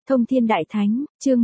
Thông Thiên Đại Thánh, chương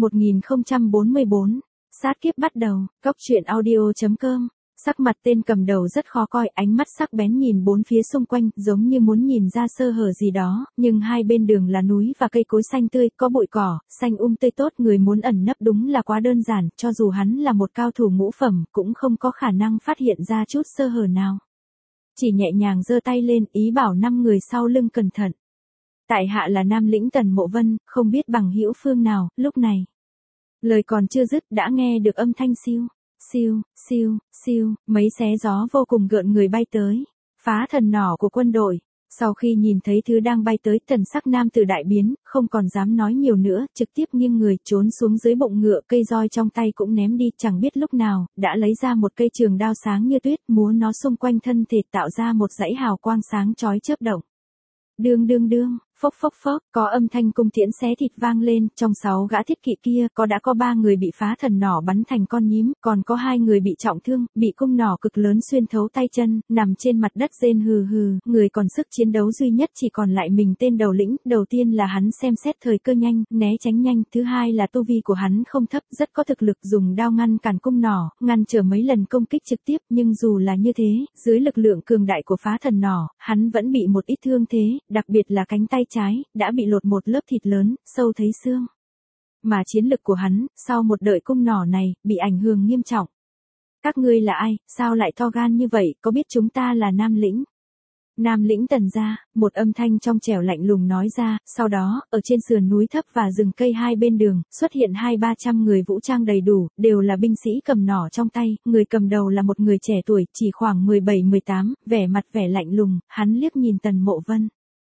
1044, sát kiếp bắt đầu, Cốc Truyện Audio.com. Sắc mặt tên cầm đầu rất khó coi, ánh mắt sắc bén nhìn bốn phía xung quanh, giống như muốn nhìn ra sơ hở gì đó, nhưng hai bên đường là núi và cây cối xanh tươi, có bụi cỏ, xanh tươi tốt, người muốn ẩn nấp đúng là quá đơn giản, cho dù hắn là một cao thủ ngũ phẩm, cũng không có khả năng phát hiện ra chút sơ hở nào. Chỉ nhẹ nhàng giơ tay lên, ý bảo 5 người sau lưng cẩn thận. Tại hạ là Nam Lĩnh Tần Mộ Vân, không biết bằng hữu phương nào, lúc này. Lời còn chưa dứt đã nghe được âm thanh siêu, siêu, siêu, siêu, mấy xé gió vô cùng gợn người bay tới. Phá thần nỏ của quân đội. Sau khi nhìn thấy thứ đang bay tới, thần sắc nam tử đại biến, không còn dám nói nhiều nữa, trực tiếp nghiêng người trốn xuống dưới bụng ngựa, cây roi trong tay cũng ném đi, chẳng biết lúc nào, đã lấy ra một cây trường đao sáng như tuyết, múa nó xung quanh thân thể tạo ra một dãy hào quang sáng chói chớp động. Đương đương đương, phốc phốc phốc, có âm thanh cung tiễn xé thịt vang lên, trong 6 gã thiết kỵ kia, đã có 3 người bị phá thần nỏ bắn thành con nhím, còn có 2 người bị trọng thương, bị cung nỏ cực lớn xuyên thấu tay chân, nằm trên mặt đất rên hừ hừ, người còn sức chiến đấu duy nhất chỉ còn lại mình tên đầu lĩnh, đầu tiên là hắn xem xét thời cơ nhanh, né tránh nhanh, thứ hai là tu vi của hắn không thấp, rất có thực lực dùng đao ngăn cản cung nỏ, ngăn trở mấy lần công kích trực tiếp, nhưng dù là như thế, dưới lực lượng cường đại của phá thần nỏ, hắn vẫn bị một ít thương thế, đặc biệt là cánh tay trái, đã bị lột một lớp thịt lớn, sâu thấy xương. Mà chiến lực của hắn, sau một đợt cung nỏ này, bị ảnh hưởng nghiêm trọng. Các ngươi là ai, sao lại to gan như vậy, có biết chúng ta là Nam Lĩnh? Nam Lĩnh Tần gia, một âm thanh trong trẻo lạnh lùng nói ra, sau đó, ở trên sườn núi thấp và rừng cây hai bên đường, xuất hiện 200-300 người vũ trang đầy đủ, đều là binh sĩ cầm nỏ trong tay, người cầm đầu là một người trẻ tuổi, chỉ khoảng 17-18, vẻ mặt vẻ lạnh lùng, hắn liếc nhìn Tần Mộ Vân.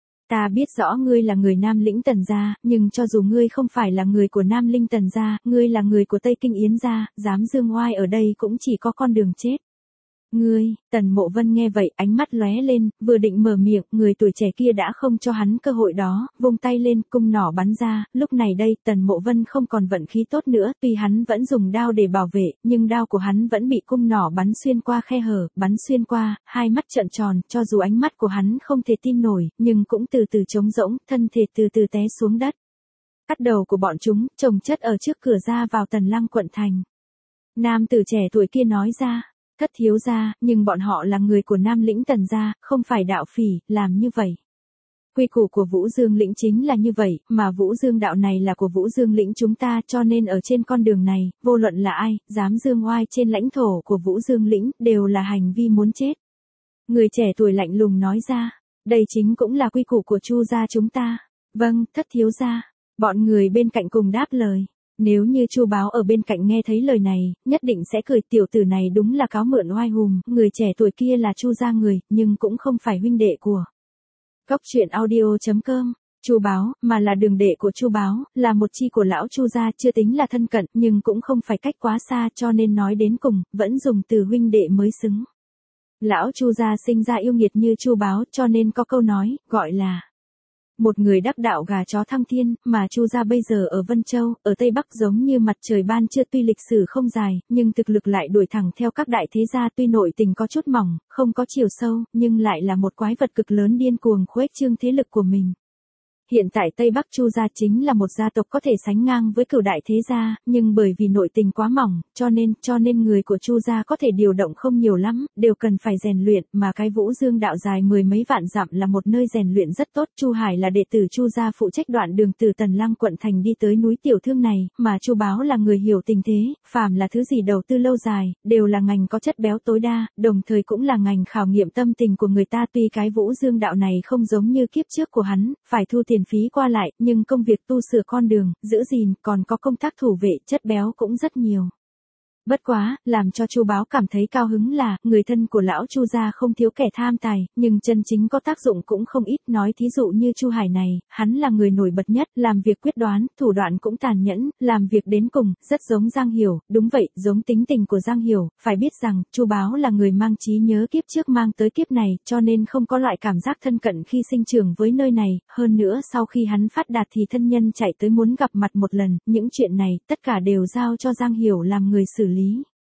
Ta biết rõ ngươi là người Nam Lĩnh Tần gia, nhưng cho dù ngươi không phải là người của Nam Linh Tần gia, ngươi là người của Tây Kinh Yến gia, dám dương oai ở đây cũng chỉ có con đường chết. Ngươi, Tần Mộ Vân nghe vậy, ánh mắt lóe lên, vừa định mở miệng, người tuổi trẻ kia đã không cho hắn cơ hội đó, vung tay lên, cung nỏ bắn ra, lúc này đây, Tần Mộ Vân không còn vận khí tốt nữa, tuy hắn vẫn dùng đao để bảo vệ, nhưng đao của hắn vẫn bị cung nỏ bắn xuyên qua khe hở, bắn xuyên qua, hai mắt trợn tròn, cho dù ánh mắt của hắn không thể tin nổi, nhưng cũng từ từ trống rỗng, thân thể từ từ té xuống đất. Cắt đầu của bọn chúng, chồng chất ở trước cửa ra vào Tần Lăng quận thành. Nam tử trẻ tuổi kia nói ra. Thất thiếu gia, nhưng bọn họ là người của Nam Lĩnh Tần gia, không phải đạo phỉ, làm như vậy. Quy củ của Vũ Dương lĩnh chính là như vậy, mà Vũ Dương đạo này là của Vũ Dương lĩnh chúng ta, cho nên ở trên con đường này, vô luận là ai, dám dương oai trên lãnh thổ của Vũ Dương lĩnh, đều là hành vi muốn chết. Người trẻ tuổi lạnh lùng nói ra, đây chính cũng là quy củ của Chu gia chúng ta. Vâng, thất thiếu gia. Bọn người bên cạnh cùng đáp lời. Nếu như Chu Báo ở bên cạnh nghe thấy lời này, nhất định sẽ cười, tiểu tử này đúng là cáo mượn oai hùm, người trẻ tuổi kia là Chu gia người, nhưng cũng không phải huynh đệ của Cốc Truyện Audio.com. Chu Báo, mà là đường đệ của Chu Báo, là một chi của lão Chu gia, chưa tính là thân cận, nhưng cũng không phải cách quá xa, cho nên nói đến cùng, vẫn dùng từ huynh đệ mới xứng. Lão Chu gia sinh ra yêu nghiệt như Chu Báo, cho nên có câu nói, gọi là một người đắc đạo gà chó thăng thiên, mà Chu gia bây giờ ở Vân Châu, ở Tây Bắc giống như mặt trời ban trưa, tuy lịch sử không dài, nhưng thực lực lại đuổi thẳng theo các đại thế gia, tuy nội tình có chút mỏng, không có chiều sâu, nhưng lại là một quái vật cực lớn điên cuồng khuếch trương thế lực của mình. Hiện tại Tây Bắc Chu gia chính là một gia tộc có thể sánh ngang với cửu đại thế gia, nhưng bởi vì nội tình quá mỏng, cho nên người của Chu gia có thể điều động không nhiều lắm, đều cần phải rèn luyện, mà cái Vũ Dương đạo dài 10 mấy vạn dặm là một nơi rèn luyện rất tốt. Chu Hải là đệ tử Chu gia phụ trách đoạn đường từ Tần Lăng quận thành đi tới núi Tiểu Thương này, mà Chu Báo là người hiểu tình thế, phàm là thứ gì đầu tư lâu dài, đều là ngành có chất béo tối đa, đồng thời cũng là ngành khảo nghiệm tâm tình của người ta. Tuy cái Vũ Dương đạo này không giống như kiếp trước của hắn, phải thu tiền phí qua lại, nhưng công việc tu sửa con đường, giữ gìn, còn có công tác thủ vệ, chất béo cũng rất nhiều. Bất quá, làm cho Chu Báo cảm thấy cao hứng là, người thân của lão Chu gia không thiếu kẻ tham tài, nhưng chân chính có tác dụng cũng không ít, nói thí dụ như Chu Hải này, hắn là người nổi bật nhất, làm việc quyết đoán, thủ đoạn cũng tàn nhẫn, làm việc đến cùng, rất giống Giang Hiểu, đúng vậy, giống tính tình của Giang Hiểu, phải biết rằng, Chu Báo là người mang trí nhớ kiếp trước mang tới kiếp này, cho nên không có loại cảm giác thân cận khi sinh trưởng với nơi này, hơn nữa sau khi hắn phát đạt thì thân nhân chạy tới muốn gặp mặt một lần, những chuyện này, tất cả đều giao cho Giang Hiểu làm người xử lý.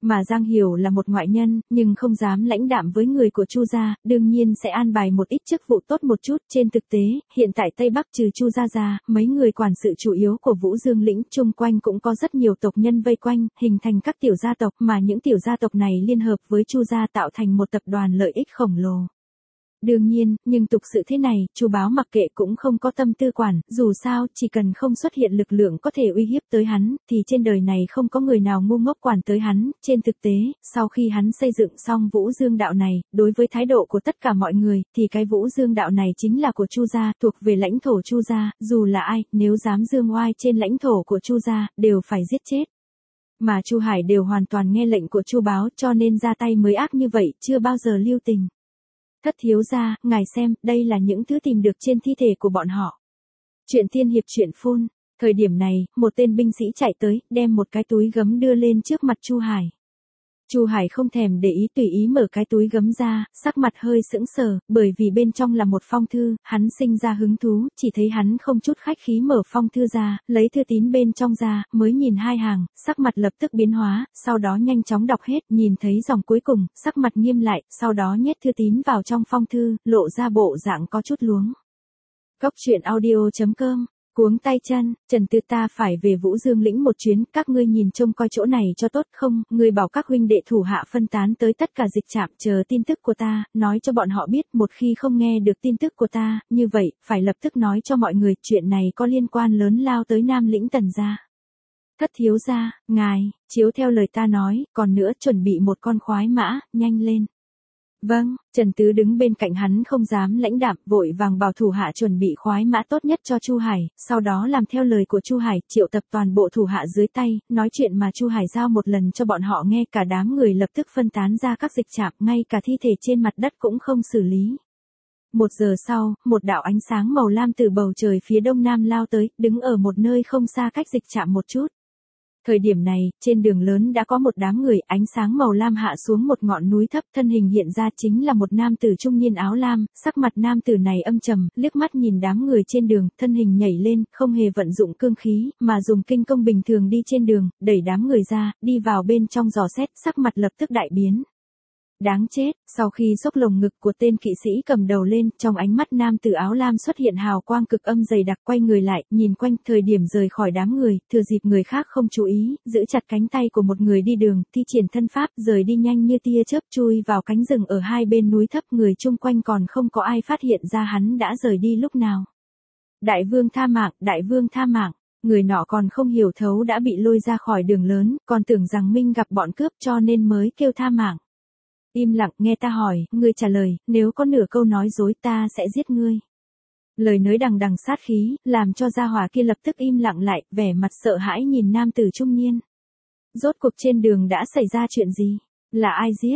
Mà Giang Hiểu là một ngoại nhân, nhưng không dám lãnh đạm với người của Chu gia, đương nhiên sẽ an bài một ít chức vụ tốt một chút. Trên thực tế, hiện tại Tây Bắc trừ Chu gia ra, mấy người quản sự chủ yếu của Vũ Dương lĩnh chung quanh cũng có rất nhiều tộc nhân vây quanh, hình thành các tiểu gia tộc, mà những tiểu gia tộc này liên hợp với Chu gia tạo thành một tập đoàn lợi ích khổng lồ. Đương nhiên, nhưng tục sự thế này, Chu Báo mặc kệ cũng không có tâm tư quản, dù sao, chỉ cần không xuất hiện lực lượng có thể uy hiếp tới hắn, thì trên đời này không có người nào ngu ngốc quản tới hắn. Trên thực tế, sau khi hắn xây dựng xong Vũ Dương đạo này, đối với thái độ của tất cả mọi người, thì cái Vũ Dương đạo này chính là của Chu gia, thuộc về lãnh thổ Chu gia, dù là ai, nếu dám dương oai trên lãnh thổ của Chu gia, đều phải giết chết. Mà Chu Hải đều hoàn toàn nghe lệnh của Chu Báo, cho nên ra tay mới ác như vậy, chưa bao giờ lưu tình. Thất thiếu gia, ngài xem, đây là những thứ tìm được trên thi thể của bọn họ. Chuyện tiên hiệp truyện phun. Thời điểm này, một tên binh sĩ chạy tới, đem một cái túi gấm đưa lên trước mặt Chu Hải. Chu Hải không thèm để ý, tùy ý mở cái túi gấm ra, sắc mặt hơi sững sờ, bởi vì bên trong là một phong thư, hắn sinh ra hứng thú, chỉ thấy hắn không chút khách khí mở phong thư ra, lấy thư tín bên trong ra, mới nhìn hai hàng, sắc mặt lập tức biến hóa, sau đó nhanh chóng đọc hết, nhìn thấy dòng cuối cùng, sắc mặt nghiêm lại, sau đó nhét thư tín vào trong phong thư, lộ ra bộ dạng có chút luống. Cốc truyện audio.com Cuống tay chân, Trần Tư ta phải về Vũ Dương lĩnh một chuyến, các ngươi nhìn trông coi chỗ này cho tốt không, ngươi bảo các huynh đệ thủ hạ phân tán tới tất cả dịch trạm, chờ tin tức của ta, nói cho bọn họ biết, một khi không nghe được tin tức của ta, như vậy, phải lập tức nói cho mọi người, chuyện này có liên quan lớn lao tới Nam lĩnh Tần gia. Thất thiếu gia, ngài, chiếu theo lời ta nói, còn nữa chuẩn bị một con khoái mã, nhanh lên. Vâng, Trần Tứ đứng bên cạnh hắn không dám lãnh đạm, vội vàng bảo thủ hạ chuẩn bị khoái mã tốt nhất cho Chu Hải, sau đó làm theo lời của Chu Hải, triệu tập toàn bộ thủ hạ dưới tay, nói chuyện mà Chu Hải giao một lần cho bọn họ nghe, cả đám người lập tức phân tán ra các dịch trạm, ngay cả thi thể trên mặt đất cũng không xử lý. 1 giờ sau, một đạo ánh sáng màu lam từ bầu trời phía đông nam lao tới, đứng ở một nơi không xa cách dịch trạm một chút. Thời điểm này, trên đường lớn đã có một đám người, ánh sáng màu lam hạ xuống một ngọn núi thấp, thân hình hiện ra chính là một nam tử trung niên áo lam, sắc mặt nam tử này âm trầm, liếc mắt nhìn đám người trên đường, thân hình nhảy lên, không hề vận dụng cương khí, mà dùng kinh công bình thường đi trên đường, đẩy đám người ra, đi vào bên trong dò xét, sắc mặt lập tức đại biến. Đáng chết, sau khi xốc lồng ngực của tên kỵ sĩ cầm đầu lên, trong ánh mắt nam tử áo lam xuất hiện hào quang cực âm dày đặc, quay người lại, nhìn quanh, thời điểm rời khỏi đám người, thừa dịp người khác không chú ý, giữ chặt cánh tay của một người đi đường, thi triển thân pháp, rời đi nhanh như tia chớp, chui vào cánh rừng ở hai bên núi thấp, người chung quanh còn không có ai phát hiện ra hắn đã rời đi lúc nào. Đại vương tha mạng, đại vương tha mạng. Người nọ còn không hiểu thấu đã bị lôi ra khỏi đường lớn, còn tưởng rằng Minh gặp bọn cướp cho nên mới kêu tha mạng. Im lặng, nghe ta hỏi, ngươi trả lời, nếu có nửa câu nói dối ta sẽ giết ngươi. Lời nói đằng đằng sát khí, làm cho gia hỏa kia lập tức im lặng lại, vẻ mặt sợ hãi nhìn nam tử trung niên. Rốt cuộc trên đường đã xảy ra chuyện gì? Là ai giết?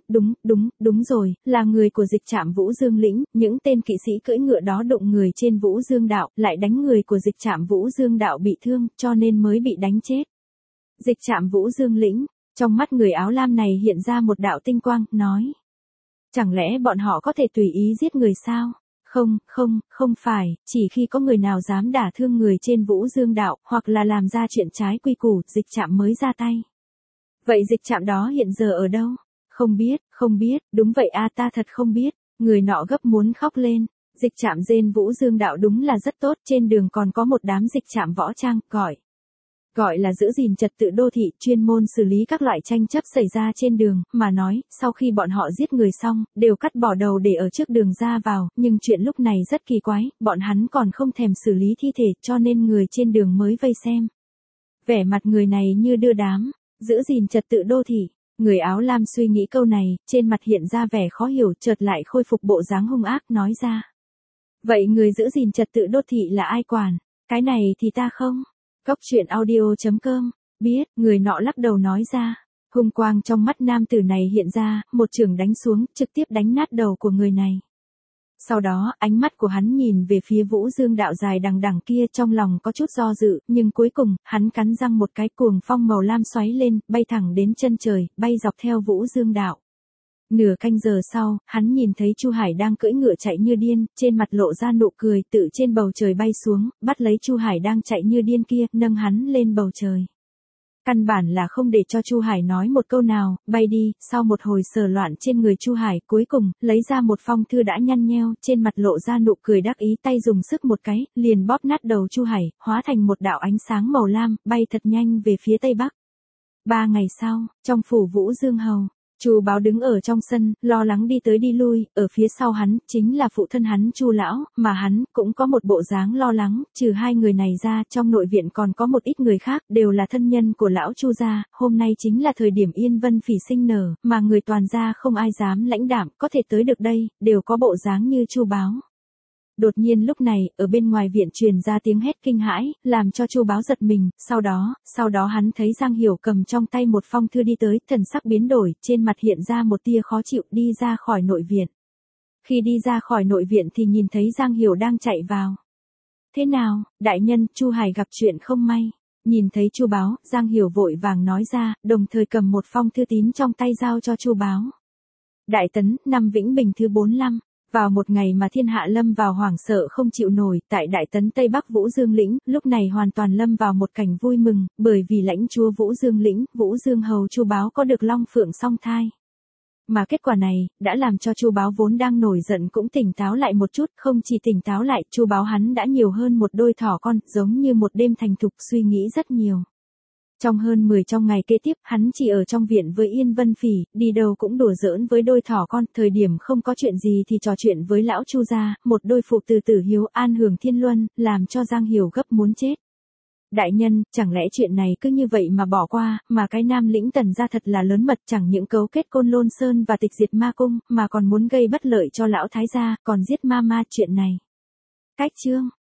Đúng rồi, là người của dịch trạm Vũ Dương lĩnh, những tên kỵ sĩ cưỡi ngựa đó đụng người trên Vũ Dương đạo, lại đánh người của dịch trạm Vũ Dương đạo bị thương, cho nên mới bị đánh chết. Dịch trạm Vũ Dương lĩnh. Trong mắt người áo lam này hiện ra một đạo tinh quang, nói. Chẳng lẽ bọn họ có thể tùy ý giết người sao? Không phải, chỉ khi có người nào dám đả thương người trên Vũ Dương đạo, hoặc là làm ra chuyện trái quy củ, dịch trạm mới ra tay. Vậy dịch trạm đó hiện giờ ở đâu? Không biết, đúng vậy a, ta thật không biết. Người nọ gấp muốn khóc lên. Dịch trạm trên Vũ Dương đạo đúng là rất tốt, trên đường còn có một đám dịch trạm võ trang, gọi là giữ gìn trật tự đô thị, chuyên môn xử lý các loại tranh chấp xảy ra trên đường, mà nói, sau khi bọn họ giết người xong, đều cắt bỏ đầu để ở trước đường ra vào, nhưng chuyện lúc này rất kỳ quái, bọn hắn còn không thèm xử lý thi thể, cho nên người trên đường mới vây xem. Vẻ mặt người này như đưa đám, giữ gìn trật tự đô thị, người áo lam suy nghĩ câu này, trên mặt hiện ra vẻ khó hiểu, chợt lại khôi phục bộ dáng hung ác, nói ra. Vậy người giữ gìn trật tự đô thị là ai quản? Cái này thì ta không. Cốc truyện audio.com Biết, người nọ lắc đầu nói ra. Hung quang trong mắt nam tử này hiện ra, một chưởng đánh xuống, trực tiếp đánh nát đầu của người này. Sau đó, ánh mắt của hắn nhìn về phía Vũ Dương đạo dài đằng đằng kia, trong lòng có chút do dự, nhưng cuối cùng, hắn cắn răng một cái, cuồng phong màu lam xoáy lên, bay thẳng đến chân trời, bay dọc theo Vũ Dương đạo. Nửa canh giờ sau, hắn nhìn thấy Chu Hải đang cưỡi ngựa chạy như điên, trên mặt lộ ra nụ cười, tự trên bầu trời bay xuống, bắt lấy Chu Hải đang chạy như điên kia, nâng hắn lên bầu trời. Căn bản là không để cho Chu Hải nói một câu nào, bay đi. Sau một hồi sờ loạn trên người Chu Hải, cuối cùng lấy ra một phong thư đã nhăn nheo, trên mặt lộ ra nụ cười đắc ý, tay dùng sức một cái, liền bóp nát đầu Chu Hải, hóa thành một đạo ánh sáng màu lam, bay thật nhanh về phía tây bắc. 3 ngày sau, trong phủ Vũ Dương Hầu, Chu Báo đứng ở trong sân, lo lắng đi tới đi lui, ở phía sau hắn, chính là phụ thân hắn Chu lão, mà hắn, cũng có một bộ dáng lo lắng, trừ hai người này ra, trong nội viện còn có một ít người khác, đều là thân nhân của lão Chu gia, hôm nay chính là thời điểm Yên Vân Phỉ sinh nở, mà người toàn gia không ai dám lãnh đạm, có thể tới được đây, đều có bộ dáng như Chu Báo. Đột nhiên lúc này, ở bên ngoài viện truyền ra tiếng hét kinh hãi, làm cho Chu Báo giật mình, sau đó hắn thấy Giang Hiểu cầm trong tay một phong thư đi tới, thần sắc biến đổi, trên mặt hiện ra một tia khó chịu, đi ra khỏi nội viện. Khi đi ra khỏi nội viện thì nhìn thấy Giang Hiểu đang chạy vào. Thế nào, đại nhân, Chu Hải gặp chuyện không may. Nhìn thấy Chu Báo, Giang Hiểu vội vàng nói ra, đồng thời cầm một phong thư tín trong tay giao cho Chu Báo. Đại tấn, năm Vĩnh Bình thứ 45. Vào một ngày mà thiên hạ lâm vào hoảng sợ không chịu nổi, tại Đại Tấn Tây Bắc Vũ Dương Lĩnh, lúc này hoàn toàn lâm vào một cảnh vui mừng, bởi vì lãnh chúa Vũ Dương Lĩnh, Vũ Dương Hầu Chu Báo có được long phượng song thai. Mà kết quả này, đã làm cho Chu Báo vốn đang nổi giận cũng tỉnh táo lại một chút, không chỉ tỉnh táo lại, Chu Báo hắn đã nhiều hơn một đôi thỏ con, giống như một đêm thành thục suy nghĩ rất nhiều. Trong hơn 10 trong ngày kế tiếp, hắn chỉ ở trong viện với Yên Vân Phỉ, đi đâu cũng đùa giỡn với đôi thỏ con, thời điểm không có chuyện gì thì trò chuyện với lão Chu gia, một đôi phụ tử tử hiếu an hưởng thiên luân, làm cho Giang Hiểu gấp muốn chết. Đại nhân, chẳng lẽ chuyện này cứ như vậy mà bỏ qua, mà cái Nam Lĩnh Tần gia thật là lớn mật, chẳng những cấu kết Côn Lôn Sơn và tịch diệt ma cung, mà còn muốn gây bất lợi cho lão thái gia, còn giết ma chuyện này. Cách chương